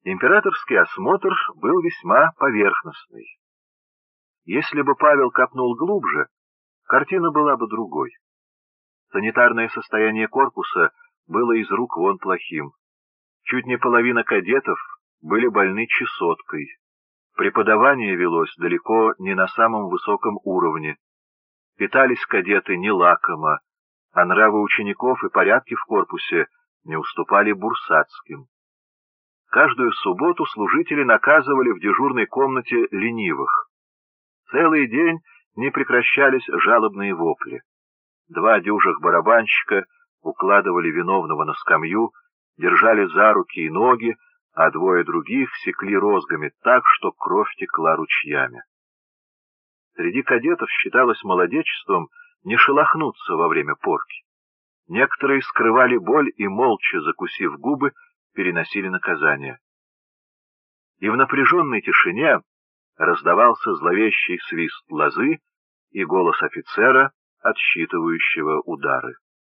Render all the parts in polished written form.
Императорский осмотр был весьма поверхностный. Если бы Павел копнул глубже, картина была бы другой. Санитарное состояние корпуса было из рук вон плохим. Чуть не половина кадетов были больны чесоткой. Преподавание велось далеко не на самом высоком уровне. Питались кадеты не лакомо, а нравы учеников и порядки в корпусе не уступали бурсатским. Каждую субботу служители наказывали в дежурной комнате ленивых. Целый день не прекращались жалобные вопли. 2 дюжих барабанщика укладывали виновного на скамью, держали за руки и ноги, а 2 других секли розгами так, что кровь текла ручьями. Среди кадетов считалось молодечеством не шелохнуться во время порки. Некоторые скрывали боль и, молча закусив губы, переносили наказание. И в напряженной тишине раздавался зловещий свист лозы и голос офицера, отсчитывающего удары.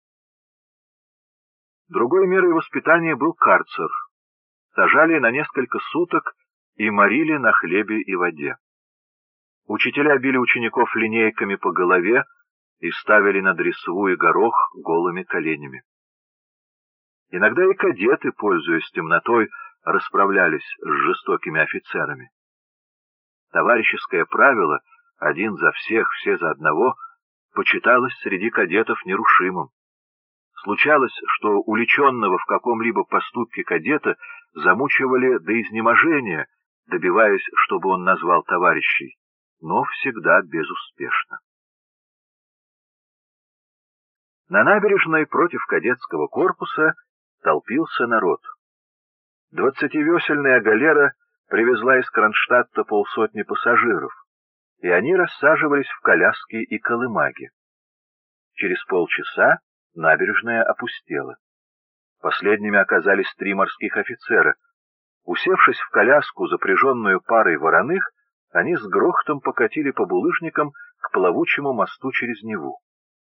Другой мерой воспитания был карцер. Сажали на несколько суток и морили на хлебе и воде. Учителя били учеников линейками по голове и ставили на дресву и горох голыми коленями. Иногда и кадеты, пользуясь темнотой, расправлялись с жестокими офицерами. Товарищеское правило «один за всех, все за одного» почиталось среди кадетов нерушимым. Случалось, что уличенного в каком-либо поступке кадета замучивали до изнеможения, добиваясь, чтобы он назвал товарищей, но всегда безуспешно. На набережной против кадетского корпуса толпился народ. 20-весельная галера привезла из Кронштадта 50 пассажиров, и они рассаживались в коляски и колымаги. Через полчаса набережная опустела. Последними оказались 3 морских офицера. Усевшись в коляску, запряженную парой вороных, они с грохотом покатили по булыжникам к плавучему мосту через Неву.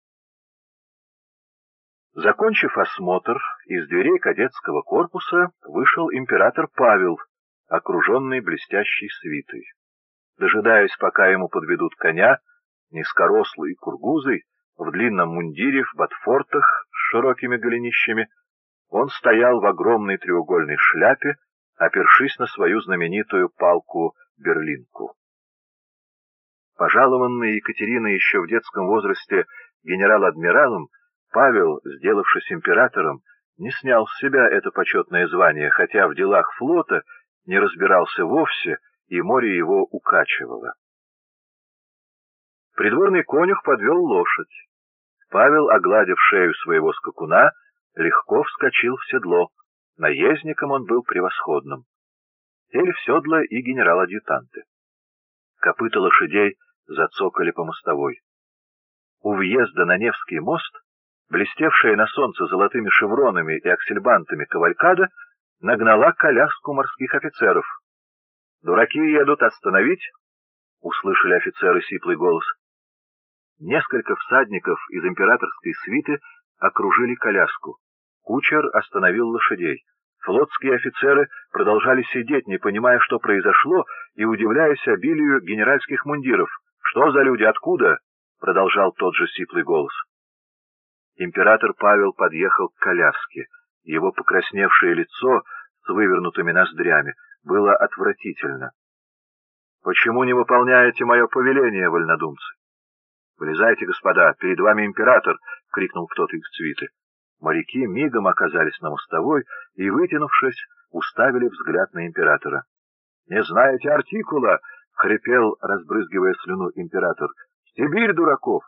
Закончив осмотр, из дверей кадетского корпуса вышел император Павел, окруженный блестящей свитой. Дожидаясь, пока ему подведут коня, низкорослый кургузый, в длинном мундире, в ботфортах с широкими голенищами, он стоял в огромной треугольной шляпе, опершись на свою знаменитую палку-берлинку. Пожалованный Екатериной еще в детском возрасте генерал-адмиралом, Павел, сделавшись императором, не снял с себя это почетное звание, хотя в делах флота не разбирался вовсе, и море его укачивало. Придворный конюх подвел лошадь. Павел, огладив шею своего скакуна, легко вскочил в седло. Наездником он был превосходным. Сели в седло и генерал-адъютанты. Копыта лошадей зацокали по мостовой. У въезда на Невский мост, блестевшая на солнце золотыми шевронами и аксельбантами кавалькада, нагнала коляску морских офицеров. «Дураки едут, остановить!» — услышали офицеры сиплый голос. Несколько всадников из императорской свиты окружили коляску. Кучер остановил лошадей. Флотские офицеры продолжали сидеть, не понимая, что произошло, и удивляясь обилию генеральских мундиров. «Что за люди? Откуда?» — продолжал тот же сиплый голос. Император Павел подъехал к коляске. Его покрасневшее лицо с вывернутыми ноздрями было отвратительно. «Почему не выполняете мое повеление, вольнодумцы?» «Вылезайте, господа, перед вами император!» — крикнул кто-то из свиты. Моряки мигом оказались на мостовой и, вытянувшись, уставили взгляд на императора. «Не знаете артикула?» — хрипел, разбрызгивая слюну, император. «Сибирь, дураков!»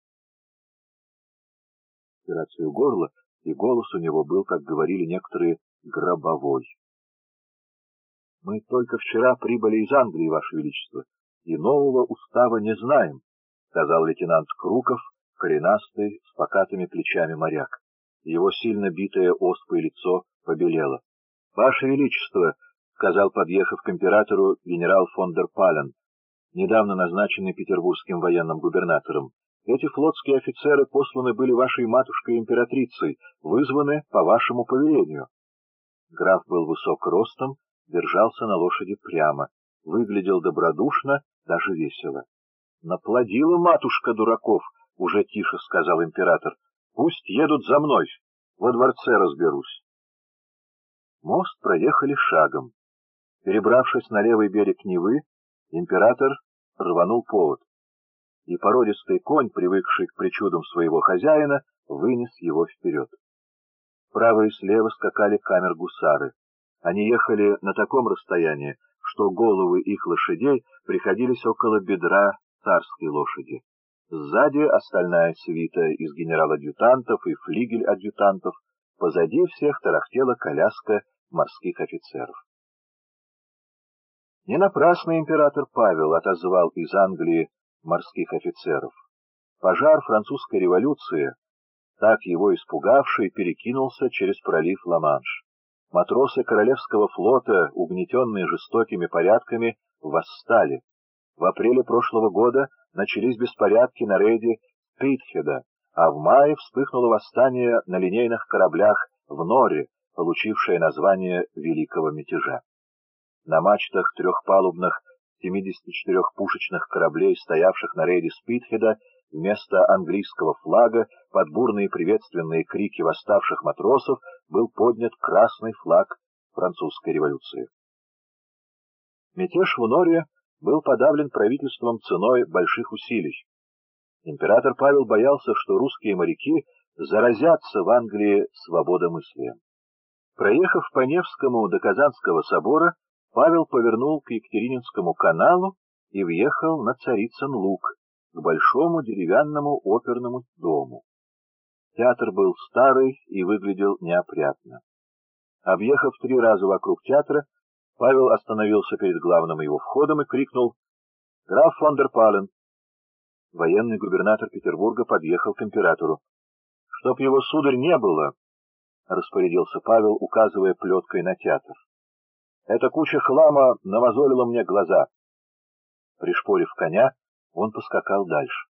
Операцию горла, и голос у него был, как говорили некоторые, гробовой. «Мы только вчера прибыли из Англии, Ваше Величество, и нового устава не знаем», — сказал лейтенант Круков, коренастый, с покатыми плечами моряк. Его сильно битое оспой лицо побелело. «Ваше Величество», — сказал, подъехав к императору, генерал фон дер Пален, недавно назначенный петербургским военным губернатором, «эти флотские офицеры посланы были вашей матушкой-императрицей, вызваны по вашему повелению». Граф был высок ростом, держался на лошади прямо, выглядел добродушно, даже весело. «Наплодила матушка дураков», — уже тише сказал император. «Пусть едут за мной, во дворце разберусь». Мост проехали шагом. Перебравшись на левый берег Невы, император рванул повод, и породистый конь, привыкший к причудам своего хозяина, вынес его вперед. Справа и слева скакали камер-гусары. Они ехали на таком расстоянии, что головы их лошадей приходились около бедра царской лошади. Сзади остальная свита из генерал-адъютантов и флигель-адъютантов, позади всех тарахтела коляска морских офицеров. Не напрасно император Павел отозвал из Англии морских офицеров. Пожар французской революции, так его испугавший, перекинулся через пролив Ла-Манш. Матросы Королевского флота, угнетенные жестокими порядками, восстали. В апреле прошлого года начались беспорядки на рейде Спитхеда, а в мае вспыхнуло восстание на линейных кораблях в Норре, получившее название Великого мятежа. На мачтах трехпалубных 74-пушечных кораблей, стоявших на рейде Спитхеда, вместо английского флага под бурные приветственные крики восставших матросов был поднят красный флаг французской революции. Мятеж в Норре был подавлен правительством ценой больших усилий. Император Павел боялся, что русские моряки заразятся в Англии свободомыслием. Проехав по Невскому до Казанского собора, Павел повернул к Екатерининскому каналу и въехал на Царицын луг, к большому деревянному оперному дому. Театр был старый и выглядел неопрятно. Объехав 3 раза вокруг театра, Павел остановился перед главным его входом и крикнул: «Граф фон дер Пален!» Военный губернатор Петербурга подъехал к императору. «Чтоб его, сударь, не было!» — распорядился Павел, указывая плеткой на театр. «Эта куча хлама намазолила мне глаза». Пришпорив коня, он поскакал дальше.